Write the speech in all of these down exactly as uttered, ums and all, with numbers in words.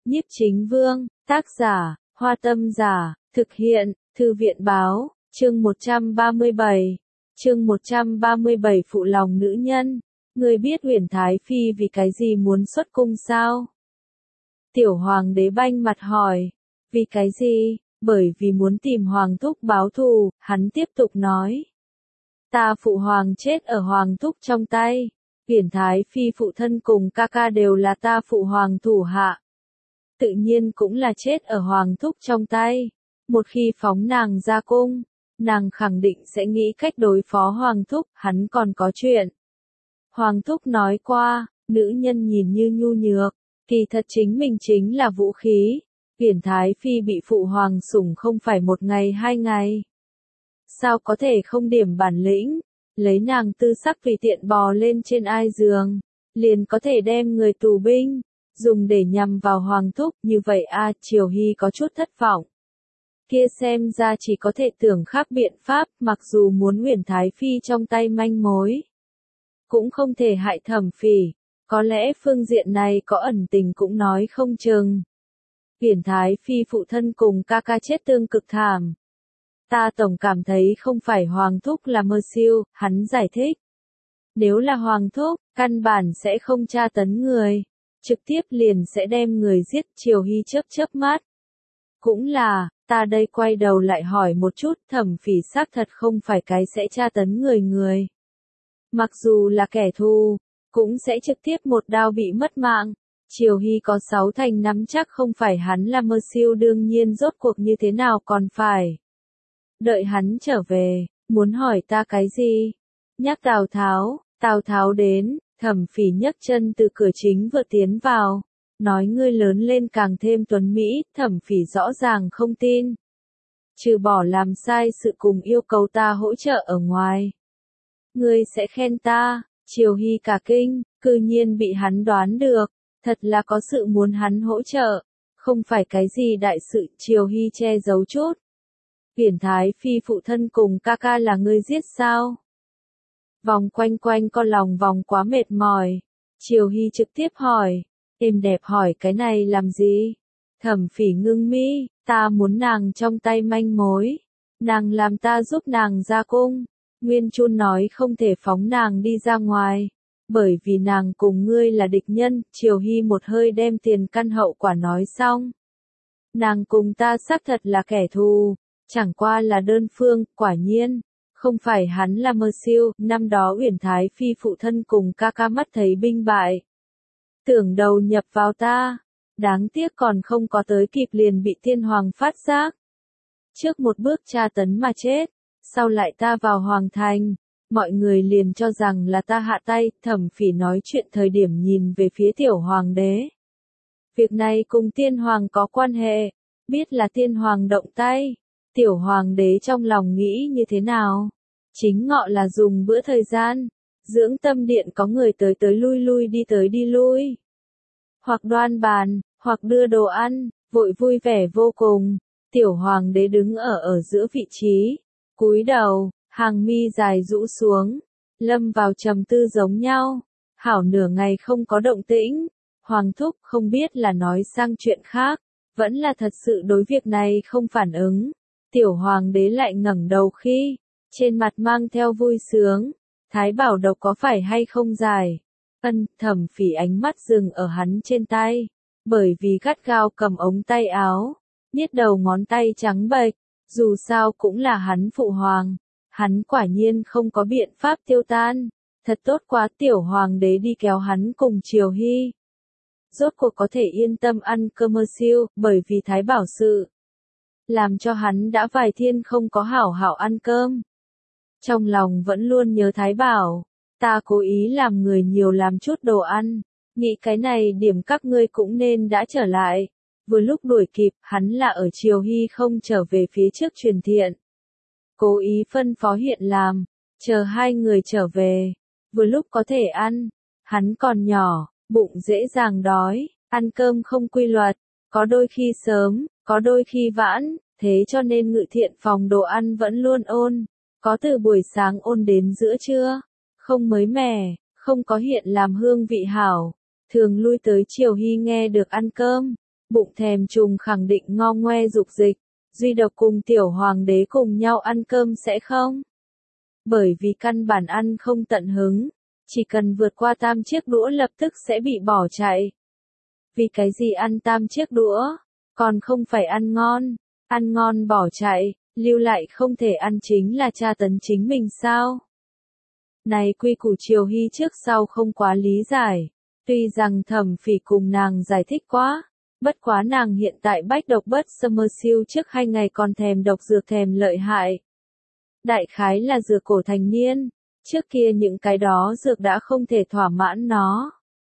Nhiếp Chính Vương, tác giả, Hoa Tâm Giả, thực hiện, Thư viện Báo, chương một trăm ba mươi bảy. Chương một trăm ba mươi bảy phụ lòng nữ nhân. Ngươi biết Uyển Thái Phi vì cái gì muốn xuất cung sao? Tiểu Hoàng đế banh mặt hỏi. Vì cái gì? Bởi vì muốn tìm Hoàng thúc báo thù, hắn tiếp tục nói. Ta phụ hoàng chết ở Hoàng thúc trong tay. Uyển Thái Phi phụ thân cùng ca ca đều là ta phụ hoàng thủ hạ. Tự nhiên cũng là chết ở Hoàng thúc trong tay. Một khi phóng nàng ra cung, nàng khẳng định sẽ nghĩ cách đối phó Hoàng thúc, hắn còn có chuyện. Hoàng thúc nói qua, nữ nhân nhìn như nhu nhược, kỳ thật chính mình chính là vũ khí. Uyển Thái Phi bị phụ hoàng sủng không phải một ngày hai ngày. Sao có thể không điểm bản lĩnh, lấy nàng tư sắc tùy tiện bò lên trên ai giường, liền có thể đem người tù binh, dùng để nhằm vào Hoàng thúc, như vậy a Triều Hy có chút thất vọng. Kia xem ra chỉ có thể tưởng khác biện pháp, mặc dù muốn Uyển Thái Phi trong tay manh mối, cũng không thể hại Thẩm Phỉ, có lẽ phương diện này có ẩn tình cũng nói không chừng. Uyển Thái Phi phụ thân cùng ca ca chết tương cực thảm. Ta tổng cảm thấy không phải Hoàng thúc là mơ siêu, hắn giải thích. Nếu là Hoàng thúc, căn bản sẽ không tra tấn người, trực tiếp liền sẽ đem người giết. Triều Hy chớp chớp mắt. Cũng là, ta đây quay đầu lại hỏi một chút, Thẩm Phỉ xác thật không phải cái sẽ tra tấn người người. Mặc dù là kẻ thù, cũng sẽ trực tiếp một đao bị mất mạng. Triều Hy có sáu thành nắm chắc không phải hắn là mơ siêu, đương nhiên rốt cuộc như thế nào còn phải đợi hắn trở về. Muốn hỏi ta cái gì? Nhắc Tào Tháo. Tào Tháo đến. Thẩm Phỉ nhấc chân từ cửa chính vừa tiến vào, nói ngươi lớn lên càng thêm tuấn mỹ. Thẩm Phỉ rõ ràng không tin. Trừ bỏ làm sai sự cùng yêu cầu ta hỗ trợ ở ngoài, ngươi sẽ khen ta. Triều Hy cả kinh, cư nhiên bị hắn đoán được, thật là có sự muốn hắn hỗ trợ, không phải cái gì đại sự. Triều Hy che giấu chút. Uyển Thái Phi phụ thân cùng ca ca là ngươi giết sao? Vòng quanh quanh con lòng vòng quá mệt mỏi. Triều Hy trực tiếp hỏi, êm đẹp hỏi cái này làm gì? Thẩm Phỉ ngưng mi, ta muốn nàng trong tay manh mối, nàng làm ta giúp nàng ra cung. Nguyên Chun nói không thể phóng nàng đi ra ngoài, bởi vì nàng cùng ngươi là địch nhân. Triều Hy một hơi đem tiền căn hậu quả nói xong. Nàng cùng ta xác thật là kẻ thù, chẳng qua là đơn phương. Quả nhiên, không phải hắn là mơ siêu. Năm đó Uyển Thái Phi phụ thân cùng ca ca mắt thấy binh bại, tưởng đầu nhập vào ta, đáng tiếc còn không có tới kịp liền bị tiên hoàng phát giác. Trước một bước tra tấn mà chết, sau lại ta vào hoàng thành, mọi người liền cho rằng là ta hạ tay. Thẩm Phỉ nói chuyện thời điểm nhìn về phía tiểu hoàng đế. Việc này cùng tiên hoàng có quan hệ, biết là tiên hoàng động tay. Tiểu hoàng đế trong lòng nghĩ như thế nào? Chính ngọ là dùng bữa thời gian, dưỡng tâm điện có người tới tới lui lui đi tới đi lui. Hoặc đoan bàn, hoặc đưa đồ ăn, vội vui vẻ vô cùng. Tiểu hoàng đế đứng ở ở giữa vị trí, cúi đầu, hàng mi dài rũ xuống, lâm vào trầm tư giống nhau. Hảo nửa ngày không có động tĩnh. Hoàng thúc không biết là nói sang chuyện khác, vẫn là thật sự đối việc này không phản ứng. Tiểu hoàng đế lại ngẩng đầu khi, trên mặt mang theo vui sướng. Thái bảo độc có phải hay không giải? Ân. Thẩm Phỉ ánh mắt dừng ở hắn trên tay, bởi vì gắt gao cầm ống tay áo, niết đầu ngón tay trắng bệch. Dù sao cũng là hắn phụ hoàng, hắn quả nhiên không có biện pháp tiêu tan. Thật tốt quá. Tiểu hoàng đế đi kéo hắn cùng Triều Hy, rốt cuộc có thể yên tâm ăn cơm mơ siêu, bởi vì thái bảo sự làm cho hắn đã vài thiên không có hảo hảo ăn cơm. Trong lòng vẫn luôn nhớ thái bảo, ta cố ý làm người nhiều làm chút đồ ăn, nghĩ cái này điểm các ngươi cũng nên đã trở lại. Vừa lúc đuổi kịp, hắn là ở Triều Hy không trở về phía trước truyền thiện, cố ý phân phó hiện làm, chờ hai người trở về, vừa lúc có thể ăn. Hắn còn nhỏ, bụng dễ dàng đói, ăn cơm không quy luật, có đôi khi sớm, có đôi khi vãn, thế cho nên ngự thiện phòng đồ ăn vẫn luôn ôn, có từ buổi sáng ôn đến giữa trưa, không mới mẻ, không có hiện làm hương vị hảo. Thường lui tới Triều Hy nghe được ăn cơm, bụng thèm trùng khẳng định ngo ngoe dục dịch, duy độc cùng tiểu hoàng đế cùng nhau ăn cơm sẽ không. Bởi vì căn bản ăn không tận hứng, chỉ cần vượt qua tam chiếc đũa lập tức sẽ bị bỏ chạy. Vì cái gì ăn tam chiếc đũa, còn không phải ăn ngon, ăn ngon bỏ chạy, lưu lại không thể ăn chính là tra tấn chính mình sao? Này quy củ Triều Hy trước sau không quá lý giải, tuy rằng Thẩm Phỉ cùng nàng giải thích quá, bất quá nàng hiện tại bách độc bất summer siêu trước hai ngày còn thèm độc dược thèm lợi hại. Đại khái là dược cổ thành niên, trước kia những cái đó dược đã không thể thỏa mãn nó.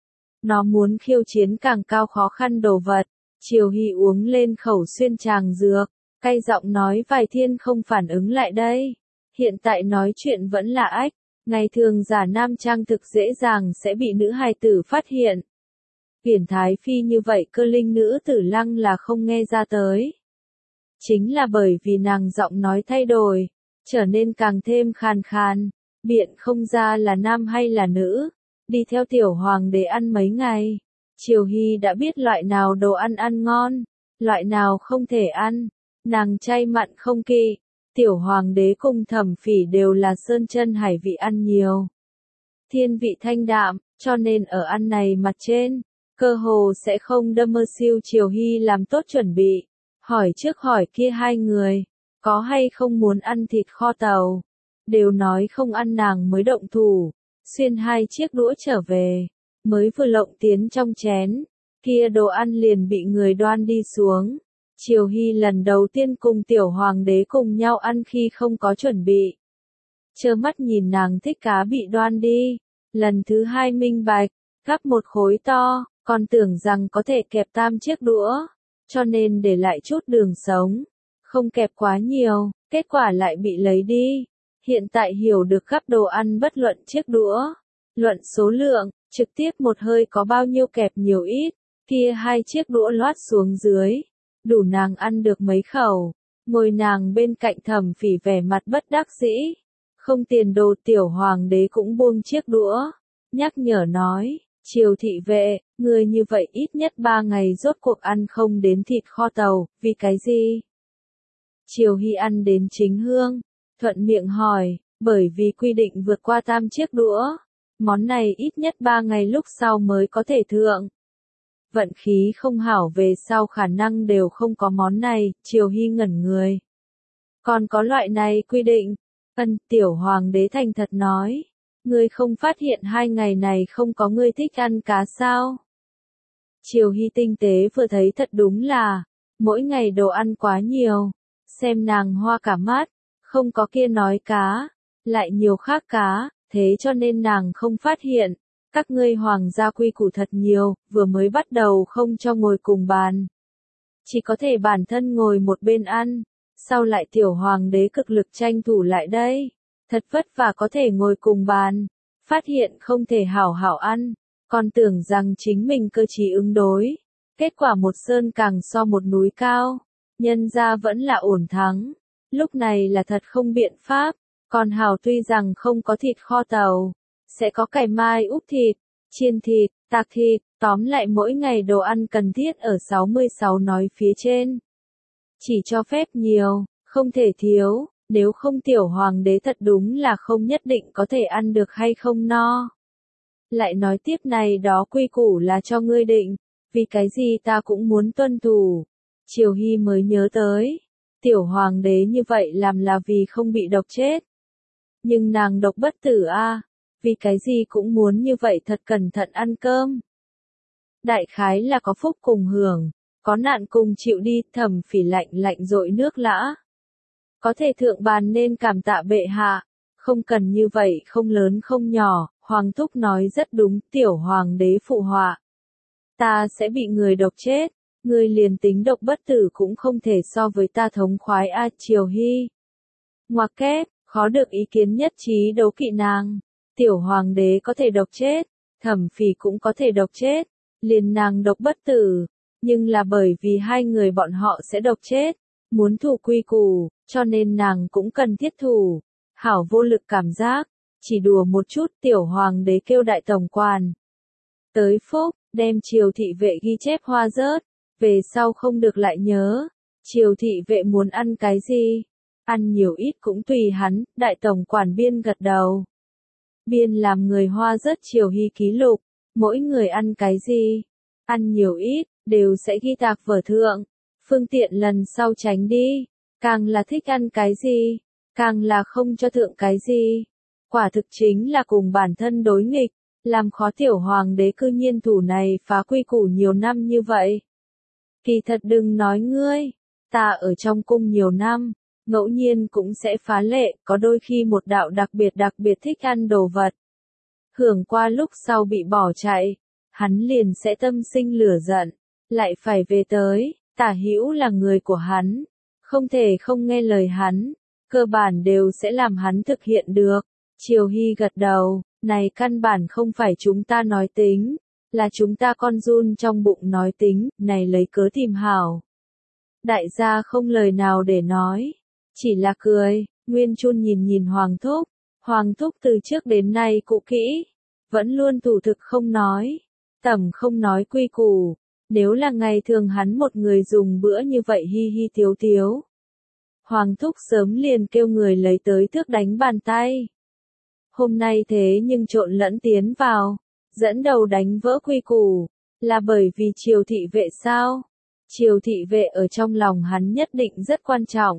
Nó muốn khiêu chiến càng cao khó khăn đồ vật, Triều Hy uống lên khẩu xuyên tràng dược, cay giọng nói vài thiên không phản ứng lại đây. Hiện tại nói chuyện vẫn là ách, ngày thường giả nam trang thực dễ dàng sẽ bị nữ hài tử phát hiện. Uyển Thái Phi như vậy cơ linh nữ tử lăng là không nghe ra tới. Chính là bởi vì nàng giọng nói thay đổi, trở nên càng thêm khàn khàn, biện không ra là nam hay là nữ, đi theo tiểu hoàng đế ăn mấy ngày. Triều Hy đã biết loại nào đồ ăn ăn ngon, loại nào không thể ăn, nàng chay mặn không kỵ, tiểu hoàng đế cùng Thẩm Phỉ đều là sơn chân hải vị ăn nhiều. Thiên vị thanh đạm, cho nên ở ăn này mặt trên, cơ hồ sẽ không đâm mơ siêu. Triều Hy làm tốt chuẩn bị, hỏi trước hỏi kia hai người, có hay không muốn ăn thịt kho tàu, đều nói không ăn nàng mới động thủ, xuyên hai chiếc đũa trở về, mới vừa lộng tiến trong chén, kia đồ ăn liền bị người đoan đi xuống. Triều Hy lần đầu tiên cùng tiểu hoàng đế cùng nhau ăn khi không có chuẩn bị. Trơ mắt nhìn nàng thích cá bị đoan đi, lần thứ hai minh bạch, gắp một khối to, còn tưởng rằng có thể kẹp tam chiếc đũa, cho nên để lại chút đường sống, không kẹp quá nhiều, kết quả lại bị lấy đi. Hiện tại hiểu được gắp đồ ăn bất luận chiếc đũa, luận số lượng, trực tiếp một hơi có bao nhiêu kẹp nhiều ít, kia hai chiếc đũa loát xuống dưới, đủ nàng ăn được mấy khẩu. Ngồi nàng bên cạnh Thẩm Phỉ vẻ mặt bất đắc dĩ, không tiền đồ. Tiểu hoàng đế cũng buông chiếc đũa, nhắc nhở nói, Triều thị vệ, người như vậy ít nhất ba ngày rốt cuộc ăn không đến thịt kho tàu, vì cái gì? Triều Hy ăn đến chính hương, thuận miệng hỏi, bởi vì quy định vượt qua tam chiếc đũa, món này ít nhất ba ngày lúc sau mới có thể thượng. Vận khí không hảo về sau khả năng đều không có món này. Triều Hy ngẩn người. Còn có loại này quy định? Ân, tiểu hoàng đế thành thật nói. Ngươi không phát hiện hai ngày này không có ngươi thích ăn cá sao? Triều Hy tinh tế vừa thấy thật đúng là, mỗi ngày đồ ăn quá nhiều, xem nàng hoa cả mắt, không có kia nói cá, lại nhiều khác cá, thế cho nên nàng không phát hiện. Các ngươi hoàng gia quy củ thật nhiều, vừa mới bắt đầu không cho ngồi cùng bàn. Chỉ có thể bản thân ngồi một bên ăn, sau lại tiểu hoàng đế cực lực tranh thủ lại đây. Thật vất vả có thể ngồi cùng bàn, phát hiện không thể hảo hảo ăn, còn tưởng rằng chính mình cơ trí ứng đối. Kết quả một sơn càng so một núi cao, nhân ra vẫn là ổn thắng. Lúc này là thật không biện pháp, còn hảo tuy rằng không có thịt kho tàu, sẽ có cải mai úp thịt, chiên thịt, tạc thịt, tóm lại mỗi ngày đồ ăn cần thiết ở sáu mươi sáu nói phía trên. Chỉ cho phép nhiều, không thể thiếu, nếu không tiểu hoàng đế thật đúng là không nhất định có thể ăn được hay không no. Lại nói tiếp này đó quy củ là cho ngươi định, vì cái gì ta cũng muốn tuân thủ. Triều Hy mới nhớ tới, tiểu hoàng đế như vậy làm là vì không bị độc chết. Nhưng nàng độc bất tử a, à, vì cái gì cũng muốn như vậy thật cẩn thận ăn cơm. Đại khái là có phúc cùng hưởng, có nạn cùng chịu đi. Thẩm Phỉ lạnh lạnh dội nước lã. Có thể thượng bàn nên cảm tạ bệ hạ, không cần như vậy không lớn không nhỏ. Hoàng thúc nói rất đúng. Tiểu hoàng đế phụ họa, ta sẽ bị người độc chết, người liền tính độc bất tử cũng không thể so với ta thống khoái a. Triều Hy ngoặc kép, khó được ý kiến nhất trí đấu kỵ nàng. Tiểu hoàng đế có thể độc chết, Thẩm Phỉ cũng có thể độc chết, liền nàng độc bất tử, nhưng là bởi vì hai người bọn họ sẽ độc chết, muốn thủ quy củ, cho nên nàng cũng cần thiết thủ. Hảo vô lực cảm giác, chỉ đùa một chút. Tiểu hoàng đế kêu đại tổng quản tới phúc, đem Triều thị vệ ghi chép hoa rớt, về sau không được lại nhớ. Triều thị vệ muốn ăn cái gì? Ăn nhiều ít cũng tùy hắn, đại tổng quản Biên gật đầu. Biên làm người Hoa rất Triều Hy ký lục, mỗi người ăn cái gì? Ăn nhiều ít, đều sẽ ghi tạc vở thượng. Phương tiện lần sau tránh đi, càng là thích ăn cái gì, càng là không cho thượng cái gì. Quả thực chính là cùng bản thân đối nghịch, làm khó tiểu hoàng đế cư nhiên thủ này phá quy củ nhiều năm như vậy. Kỳ thật đừng nói ngươi, ta ở trong cung nhiều năm, ngẫu nhiên cũng sẽ phá lệ, có đôi khi một đạo đặc biệt đặc biệt thích ăn đồ vật. Hưởng qua lúc sau bị bỏ chạy, hắn liền sẽ tâm sinh lửa giận, lại phải về tới, Tả Hữu là người của hắn, không thể không nghe lời hắn, cơ bản đều sẽ làm hắn thực hiện được. Triều Hy gật đầu, này căn bản không phải chúng ta nói tính, là chúng ta con run trong bụng nói tính, này lấy cớ tìm hảo. Đại gia không lời nào để nói, chỉ là cười. Nguyên Chun nhìn nhìn Hoàng Thúc, Hoàng Thúc từ trước đến nay cũ kỹ, vẫn luôn thủ thực không nói, tầm không nói quy củ, nếu là ngày thường hắn một người dùng bữa như vậy hi hi thiếu thiếu. Hoàng Thúc sớm liền kêu người lấy tới thước đánh bàn tay. Hôm nay thế nhưng trộn lẫn tiến vào, dẫn đầu đánh vỡ quy củ, là bởi vì Triều thị vệ sao? Triều thị vệ ở trong lòng hắn nhất định rất quan trọng.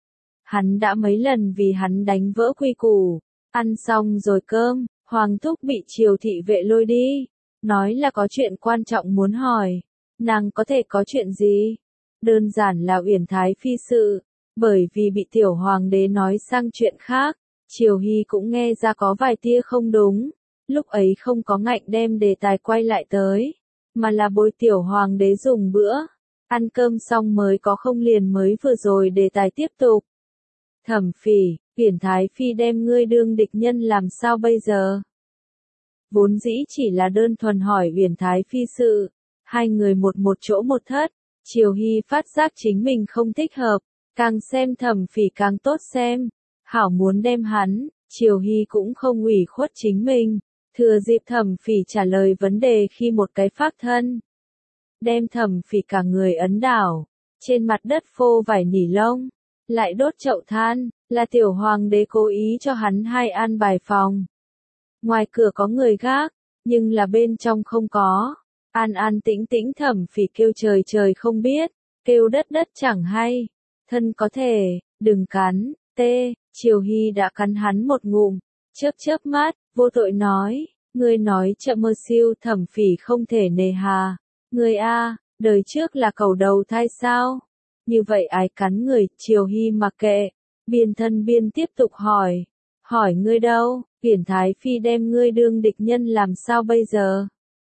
Hắn đã mấy lần vì hắn đánh vỡ quy củ, ăn xong rồi cơm, Hoàng Thúc bị Triều thị vệ lôi đi, nói là có chuyện quan trọng muốn hỏi, nàng có thể có chuyện gì? Đơn giản là Uyển Thái Phi sự, bởi vì bị tiểu hoàng đế nói sang chuyện khác, Triều Hy cũng nghe ra có vài tia không đúng, lúc ấy không có ngạnh đem đề tài quay lại tới, mà là bồi tiểu hoàng đế dùng bữa, ăn cơm xong mới có không liền mới vừa rồi đề tài tiếp tục. Thẩm Phỉ, Uyển Thái Phi đem ngươi đương địch nhân làm sao bây giờ? Vốn dĩ chỉ là đơn thuần hỏi Uyển Thái Phi sự, hai người một một chỗ một thất, Triều Hy phát giác chính mình không thích hợp, càng xem Thẩm Phỉ càng tốt xem, hảo muốn đem hắn, Triều Hy cũng không ủy khuất chính mình, thừa dịp Thẩm Phỉ trả lời vấn đề khi một cái phát thân. Đem Thẩm Phỉ cả người ấn đảo, trên mặt đất phô vải nỉ lông, lại đốt chậu than, là tiểu hoàng đế cố ý cho hắn hai an bài phòng. Ngoài cửa có người gác, nhưng là bên trong không có. An an tĩnh tĩnh Thẩm Phỉ kêu trời trời không biết, kêu đất đất chẳng hay. Thân có thể, đừng cắn, tê, Triều Hy đã cắn hắn một ngụm, chớp chớp mắt, vô tội nói, ngươi nói chậm mơ siêu. Thẩm Phỉ không thể nề hà, ngươi a, đời trước là cầu đầu thai sao? Như vậy ai cắn người? Triều Hy mặc kệ, biên thân biên tiếp tục hỏi, hỏi ngươi đâu, Uyển Thái Phi đem ngươi đương địch nhân làm sao bây giờ?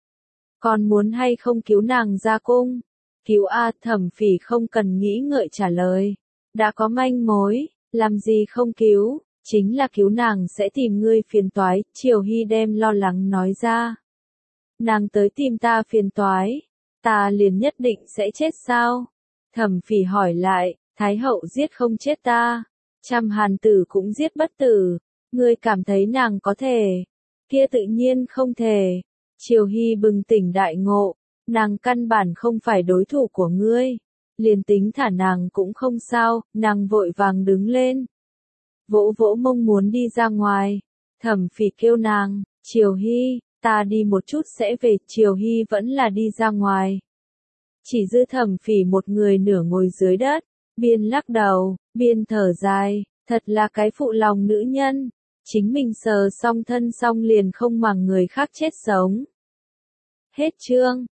Còn muốn hay không cứu nàng ra cung? Cứu a. Thẩm Phỉ không cần nghĩ ngợi trả lời, đã có manh mối, làm gì không cứu, chính là cứu nàng sẽ tìm ngươi phiền toái. Triều Hy đem lo lắng nói ra, nàng tới tìm ta phiền toái, ta liền nhất định sẽ chết sao? Thẩm Phỉ hỏi lại, Thái hậu giết không chết ta, trăm hàn tử cũng giết bất tử, ngươi cảm thấy nàng có thể? Kia tự nhiên không thể. Triều Hy bừng tỉnh đại ngộ, nàng căn bản không phải đối thủ của ngươi, liền tính thả nàng cũng không sao. Nàng vội vàng đứng lên, vỗ vỗ mông muốn đi ra ngoài. Thẩm Phỉ kêu nàng, Triều Hy, ta đi một chút sẽ về. Triều Hy vẫn là đi ra ngoài, chỉ dư Thẩm Phỉ một người nửa ngồi dưới đất, biên lắc đầu, biên thở dài, thật là cái phụ lòng nữ nhân, chính mình sờ xong thân xong liền không màng người khác chết sống. Hết chương.